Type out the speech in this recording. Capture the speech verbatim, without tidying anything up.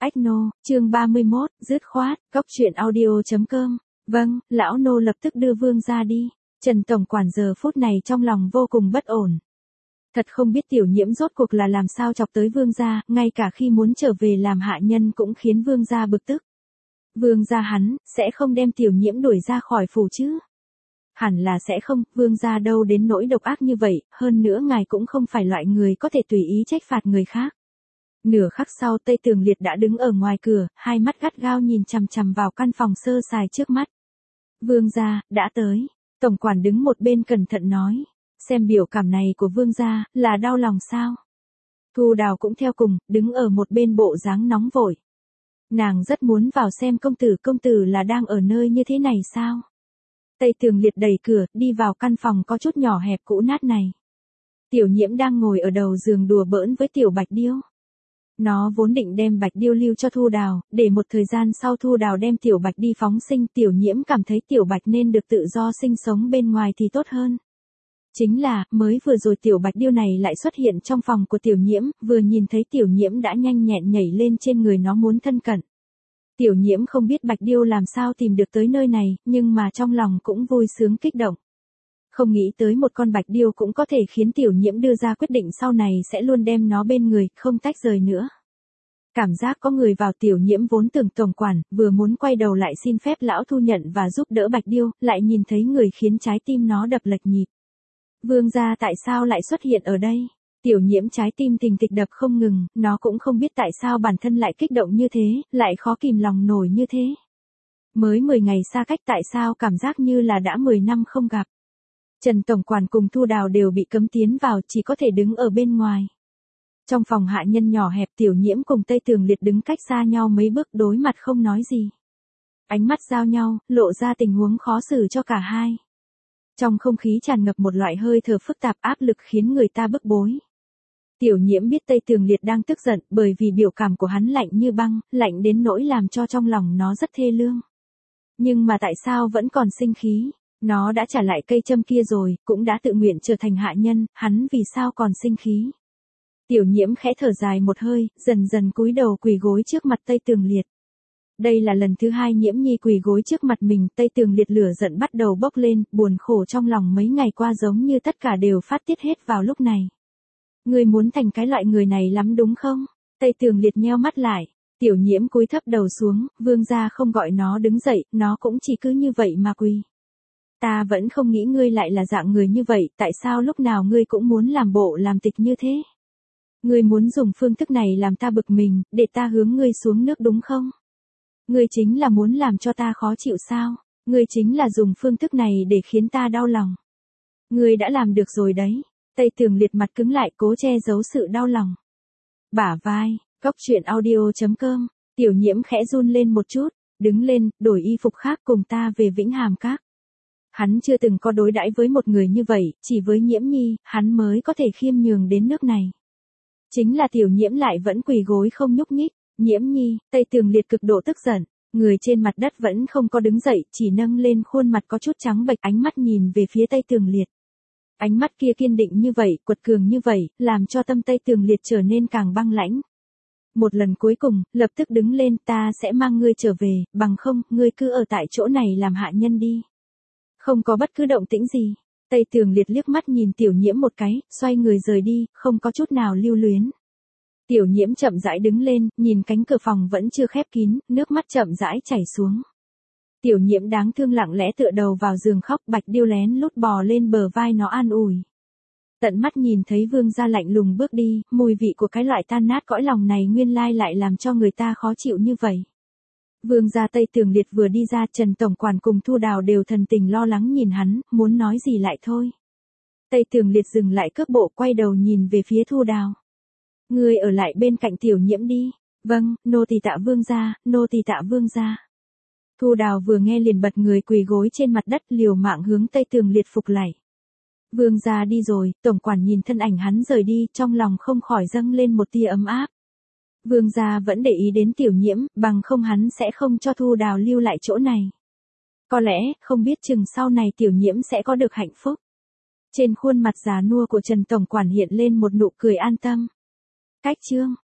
Ách nô, chương ba mươi mốt, dứt khoát, góc truyện audio.com. Vâng, lão nô lập tức đưa Vương ra đi. Trần tổng quản giờ phút này trong lòng vô cùng bất ổn. Thật không biết tiểu nhiễm rốt cuộc là làm sao chọc tới Vương gia, ngay cả khi muốn trở về làm hạ nhân cũng khiến Vương gia bực tức. Vương gia hắn, sẽ không đem tiểu nhiễm đuổi ra khỏi phủ chứ? Hẳn là sẽ không, Vương gia đâu đến nỗi độc ác như vậy, hơn nữa ngài cũng không phải loại người có thể tùy ý trách phạt người khác. Nửa khắc sau Tây Tường Liệt đã đứng ở ngoài cửa, hai mắt gắt gao nhìn chằm chằm vào căn phòng sơ sài trước mắt. Vương gia, đã tới. Tổng quản đứng một bên cẩn thận nói. Xem biểu cảm này của vương gia, là đau lòng sao? Thu Đào cũng theo cùng, đứng ở một bên bộ dáng nóng vội. Nàng rất muốn vào xem công tử công tử là đang ở nơi như thế này sao? Tây Tường Liệt đẩy cửa, đi vào căn phòng có chút nhỏ hẹp cũ nát này. Tiểu nhiễm đang ngồi ở đầu giường đùa bỡn với tiểu Bạch Điêu. Nó vốn định đem Bạch Điêu lưu cho Thu Đào, để một thời gian sau Thu Đào đem tiểu Bạch đi phóng sinh. Tiểu nhiễm cảm thấy tiểu Bạch nên được tự do sinh sống bên ngoài thì tốt hơn. Chính là, mới vừa rồi tiểu Bạch Điêu này lại xuất hiện trong phòng của tiểu nhiễm, vừa nhìn thấy tiểu nhiễm đã nhanh nhẹn nhảy lên trên người nó muốn thân cận. Tiểu nhiễm không biết Bạch Điêu làm sao tìm được tới nơi này, nhưng mà trong lòng cũng vui sướng kích động. Không nghĩ tới một con Bạch Điêu cũng có thể khiến tiểu nhiễm đưa ra quyết định sau này sẽ luôn đem nó bên người, không tách rời nữa. Cảm giác có người vào tiểu nhiễm vốn tưởng tổng quản, vừa muốn quay đầu lại xin phép lão thu nhận và giúp đỡ Bạch Điêu, lại nhìn thấy người khiến trái tim nó đập lệch nhịp. Vương gia tại sao lại xuất hiện ở đây? Tiểu nhiễm trái tim tình tịch đập không ngừng, nó cũng không biết tại sao bản thân lại kích động như thế, lại khó kìm lòng nổi như thế. Mới mười ngày xa cách tại sao cảm giác như là đã mười năm không gặp. Trần tổng quản cùng Thu Đào đều bị cấm tiến vào, chỉ có thể đứng ở bên ngoài. Trong phòng hạ nhân nhỏ hẹp tiểu nhiễm cùng Tây Tường Liệt đứng cách xa nhau mấy bước đối mặt không nói gì. Ánh mắt giao nhau, lộ ra tình huống khó xử cho cả hai. Trong không khí tràn ngập một loại hơi thở phức tạp áp lực khiến người ta bức bối. Tiểu nhiễm biết Tây Tường Liệt đang tức giận bởi vì biểu cảm của hắn lạnh như băng, lạnh đến nỗi làm cho trong lòng nó rất thê lương. Nhưng mà tại sao vẫn còn sinh khí? Nó đã trả lại cây châm kia rồi, cũng đã tự nguyện trở thành hạ nhân, hắn vì sao còn sinh khí? Tiểu nhiễm khẽ thở dài một hơi, dần dần cúi đầu quỳ gối trước mặt Tây Tường Liệt. Đây là lần thứ hai nhiễm nhi quỳ gối trước mặt mình, Tây Tường Liệt lửa giận bắt đầu bốc lên, buồn khổ trong lòng mấy ngày qua giống như tất cả đều phát tiết hết vào lúc này. Ngươi muốn thành cái loại người này lắm đúng không? Tây Tường Liệt nheo mắt lại, tiểu nhiễm cúi thấp đầu xuống, vương gia không gọi nó đứng dậy, nó cũng chỉ cứ như vậy mà quỳ. Ta vẫn không nghĩ ngươi lại là dạng người như vậy, tại sao lúc nào ngươi cũng muốn làm bộ làm tịch như thế? Ngươi muốn dùng phương thức này làm ta bực mình, để ta hướng ngươi xuống nước đúng không? Ngươi chính là muốn làm cho ta khó chịu sao? Ngươi chính là dùng phương thức này để khiến ta đau lòng. Ngươi đã làm được rồi đấy. Tây Tường Liệt mặt cứng lại cố che giấu sự đau lòng. Bả vai, góc truyện audio.com, tiểu nhiễm khẽ run lên một chút, đứng lên, đổi y phục khác cùng ta về Vĩnh Hàm Các. Hắn chưa từng có đối đãi với một người như vậy, chỉ với nhiễm nhi, hắn mới có thể khiêm nhường đến nước này. Chính là tiểu nhiễm lại vẫn quỳ gối không nhúc nhích. Nhiễm nhi, Tây Tường Liệt cực độ tức giận, người trên mặt đất vẫn không có đứng dậy, chỉ nâng lên khuôn mặt có chút trắng bệch, ánh mắt nhìn về phía Tây Tường Liệt. Ánh mắt kia kiên định như vậy, quật cường như vậy, làm cho tâm Tây Tường Liệt trở nên càng băng lãnh. Một lần cuối cùng, lập tức đứng lên, ta sẽ mang ngươi trở về, bằng không, ngươi cứ ở tại chỗ này làm hạ nhân đi. Không có bất cứ động tĩnh gì. Tây Tường Liệt liếc mắt nhìn tiểu nhiễm một cái, xoay người rời đi, không có chút nào lưu luyến. Tiểu nhiễm chậm rãi đứng lên, nhìn cánh cửa phòng vẫn chưa khép kín, nước mắt chậm rãi chảy xuống. Tiểu nhiễm đáng thương lặng lẽ tựa đầu vào giường khóc, Bạch Điêu lén lút bò lên bờ vai nó an ủi. Tận mắt nhìn thấy vương gia lạnh lùng bước đi, mùi vị của cái loại tan nát cõi lòng này nguyên lai lại làm cho người ta khó chịu như vậy. Vương gia Tây Tường Liệt vừa đi ra, Trần tổng quản cùng Thu Đào đều thần tình lo lắng nhìn hắn, muốn nói gì lại thôi. Tây Tường Liệt dừng lại cước bộ, quay đầu nhìn về phía Thu Đào. Ngươi ở lại bên cạnh tiểu nhiễm đi. Vâng, nô tỳ tạ vương gia, nô tỳ tạ vương gia. Thu Đào vừa nghe liền bật người quỳ gối trên mặt đất, liều mạng hướng Tây Tường Liệt phục lạy. Vương gia đi rồi, tổng quản nhìn thân ảnh hắn rời đi, trong lòng không khỏi dâng lên một tia ấm áp. Vương gia vẫn để ý đến tiểu nhiễm, bằng không hắn sẽ không cho Thu Đào lưu lại chỗ này. Có lẽ, không biết chừng sau này tiểu nhiễm sẽ có được hạnh phúc. Trên khuôn mặt già nua của Trần tổng quản hiện lên một nụ cười an tâm. Cách chương